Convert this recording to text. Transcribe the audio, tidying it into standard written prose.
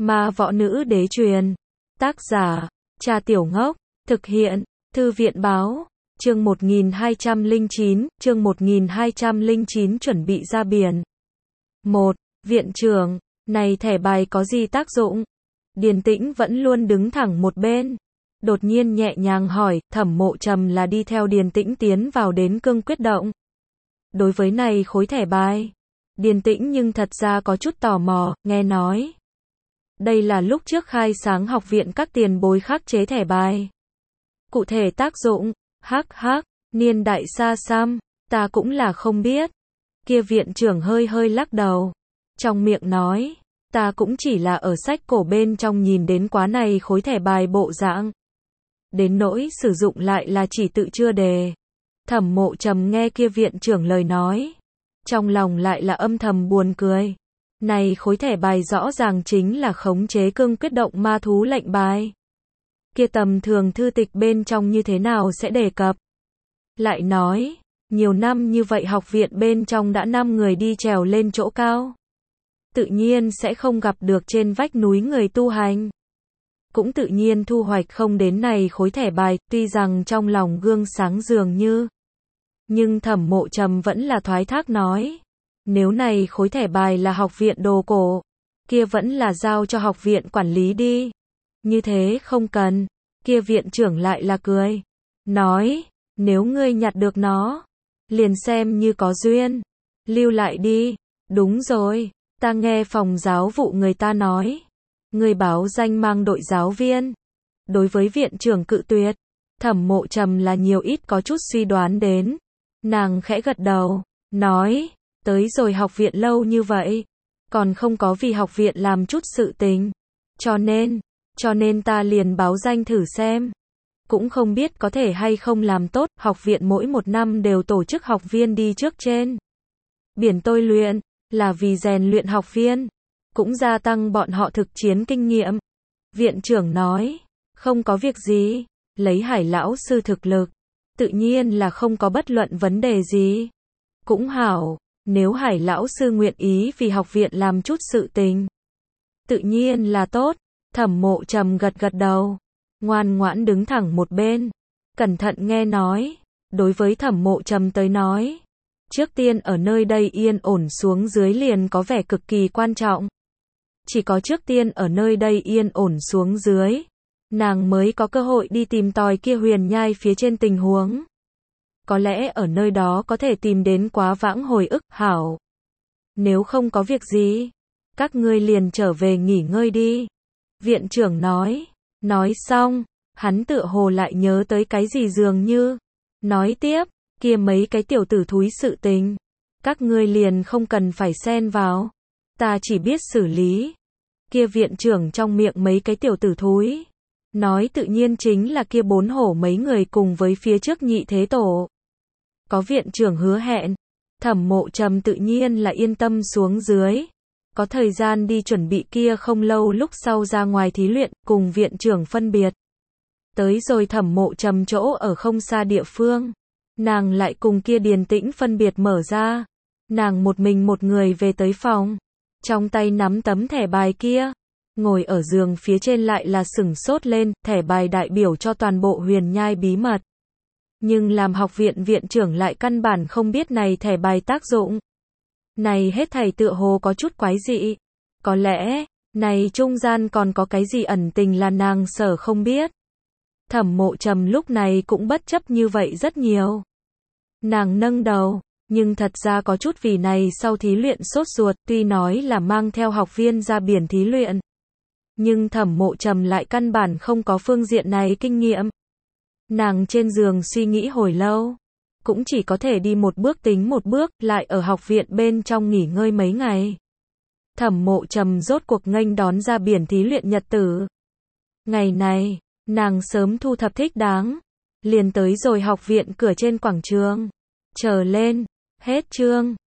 Ma Võ Nữ Đế truyền. Tác giả, Cha Tiểu Ngốc. Thực hiện, Thư viện báo. Chương 1209 chuẩn bị ra biển. 1. Viện trưởng, này thẻ bài có gì tác dụng? Điền Tĩnh vẫn luôn đứng thẳng một bên. Đột nhiên nhẹ nhàng hỏi, Thẩm Mộ Trầm là đi theo Điền Tĩnh tiến vào đến cương quyết động. Đối với này khối thẻ bài, Điền Tĩnh nhưng thật ra có chút tò mò, nghe nói. Đây là lúc trước khai sáng học viện các tiền bối khắc chế thẻ bài. Cụ thể tác dụng, niên đại xa xăm, ta cũng là không biết. Kia viện trưởng hơi lắc đầu. Trong miệng nói, ta cũng chỉ là ở sách cổ bên trong nhìn đến quá này khối thẻ bài bộ dạng. Đến nỗi sử dụng lại là chỉ tự chưa đề. Thẩm Mộ Trầm nghe kia viện trưởng lời nói. Trong lòng lại là âm thầm buồn cười. Này khối thẻ bài rõ ràng chính là khống chế cương quyết động ma thú lệnh bài. Kia tầm thường thư tịch bên trong như thế nào sẽ đề cập. Lại nói, nhiều năm như vậy học viện bên trong đã 5 người đi trèo lên chỗ cao. Tự nhiên sẽ không gặp được trên vách núi người tu hành. Cũng tự nhiên thu hoạch không đến này khối thẻ bài, tuy rằng trong lòng gương sáng dường như. Nhưng Thẩm Mộ Trầm vẫn là thoái thác nói. Nếu này khối thẻ bài là học viện đồ cổ, kia vẫn là giao cho học viện quản lý đi. Như thế không cần, kia viện trưởng lại là cười. Nói, nếu ngươi nhặt được nó, liền xem như có duyên. Lưu lại đi, đúng rồi, ta nghe phòng giáo vụ người ta nói. Ngươi báo danh mang đội giáo viên. Đối với viện trưởng cự tuyệt, Thẩm Mộ Trầm là nhiều ít có chút suy đoán đến. Nàng khẽ gật đầu, nói, tới rồi học viện lâu như vậy, còn không có vì học viện làm chút sự tình. Cho nên ta liền báo danh thử xem. Cũng không biết có thể hay không làm tốt, học viện mỗi một năm đều tổ chức học viên đi trước trên biển tôi luyện, là vì rèn luyện học viên, cũng gia tăng bọn họ thực chiến kinh nghiệm. Viện trưởng nói, không có việc gì, lấy Hải lão sư thực lực, tự nhiên là không có bất luận vấn đề gì. Cũng hảo, nếu Hải lão sư nguyện ý vì học viện làm chút sự tình, tự nhiên là tốt. Thẩm Mộ Trầm gật đầu, ngoan ngoãn đứng thẳng một bên, cẩn thận nghe nói. Đối với Thẩm Mộ Trầm tới nói, trước tiên ở nơi đây yên ổn xuống dưới liền có vẻ cực kỳ quan trọng. Chỉ có trước tiên ở nơi đây yên ổn xuống dưới, nàng mới có cơ hội đi tìm tòi kia huyền nhai phía trên tình huống. Có lẽ ở nơi đó có thể tìm đến quá vãng hồi ức. Hảo, nếu không có việc gì, các ngươi liền trở về nghỉ ngơi đi. Viện trưởng nói. Nói xong, hắn tựa hồ lại nhớ tới cái gì dường như. Nói tiếp, kia mấy cái tiểu tử thúi sự tình, các ngươi liền không cần phải xen vào. Ta chỉ biết xử lý. Kia viện trưởng trong miệng mấy cái tiểu tử thúi, nói tự nhiên chính là kia 4 hổ mấy người cùng với phía trước nhị thế tổ. Có viện trưởng hứa hẹn, Thẩm Mộ Trầm tự nhiên là yên tâm xuống dưới. Có thời gian đi chuẩn bị kia không lâu lúc sau ra ngoài thí luyện, cùng viện trưởng phân biệt. Tới rồi Thẩm Mộ Trầm chỗ ở không xa địa phương. Nàng lại cùng kia Điền Tĩnh phân biệt mở ra. Nàng một mình một người về tới phòng. Trong tay nắm tấm thẻ bài kia. Ngồi ở giường phía trên lại là sửng sốt lên, thẻ bài đại biểu cho toàn bộ huyền nhai bí mật. Nhưng làm học viện viện trưởng lại căn bản không biết này thẻ bài tác dụng. Này hết thảy tựa hồ có chút quái dị. Có lẽ, này trung gian còn có cái gì ẩn tình là nàng sở không biết. Thẩm Mộ Trầm lúc này cũng bất chấp như vậy rất nhiều. Nàng nâng đầu, nhưng thật ra có chút vì này sau thí luyện sốt ruột, tuy nói là mang theo học viên ra biển thí luyện. Nhưng Thẩm Mộ Trầm lại căn bản không có phương diện này kinh nghiệm. Nàng trên giường suy nghĩ hồi lâu. Cũng chỉ có thể đi một bước tính một bước, lại ở học viện bên trong nghỉ ngơi mấy ngày. Thẩm Mộ Trầm rốt cuộc nghênh đón ra biển thí luyện nhật tử. Ngày này, nàng sớm thu thập thích đáng, liền tới rồi học viện cửa trên quảng trường. Chờ lên, hết chương.